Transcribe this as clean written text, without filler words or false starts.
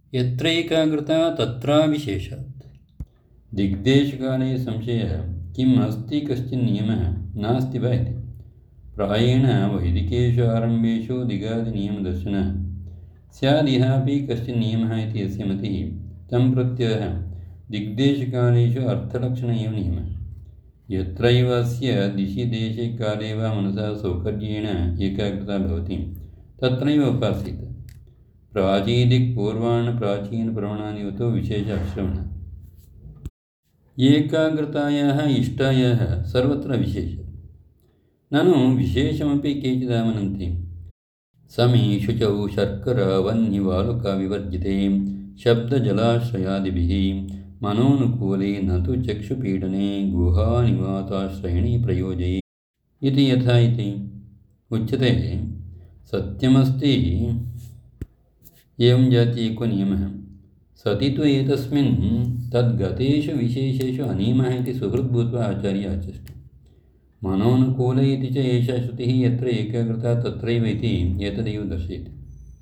यत्रैकाग्रता तत्राविशेषात्। दिग्देशकाले संशयः किम् अस्ति कश्चिन् नियमः नास्ति वा इति। प्रायेण वैदिकेषु आरम्भेषु दिगादिनियमदर्शनः स्यादिहापि कश्चिन् नियमः इति यस्य मतिः तं प्रत्ययः दिग्देशकालेषु अर्थलक्षण एव नियमः। यत्रैव अस्य दिशि देशे काले वा मनसा सौकर्येण एकाग्रता भवति तत्रैव उपासीत्। प्राचीदिक्पूर्वाणप्राचीनप्रमाणादिवतो विशेष अश्रवणः। एकाग्रतायाः इष्टायाः सर्वत्र विशेषः। ननु विशेषमपि केचिदामनन्ति। समे शुचौ शर्करावह्निवालुकाविवर्जिते शब्दजलाश्रयादिभिः मनोनुकूले न तु चक्षुपीडने गुहानिवाताश्रयणे प्रयोजये इति यथा इति उच्यते। सत्यमस्ति एवं जाति एको नियमः सति तु एतस्मिन् तद्गतेषु विशेषेषु अनियमः इति सुहृद्भूत्वा आचार्य आचष्टे। मनोनुकूल इति च एषा श्रुतिः यत्र एकाग्रता तत्रैव इति एतदेव दर्शयति।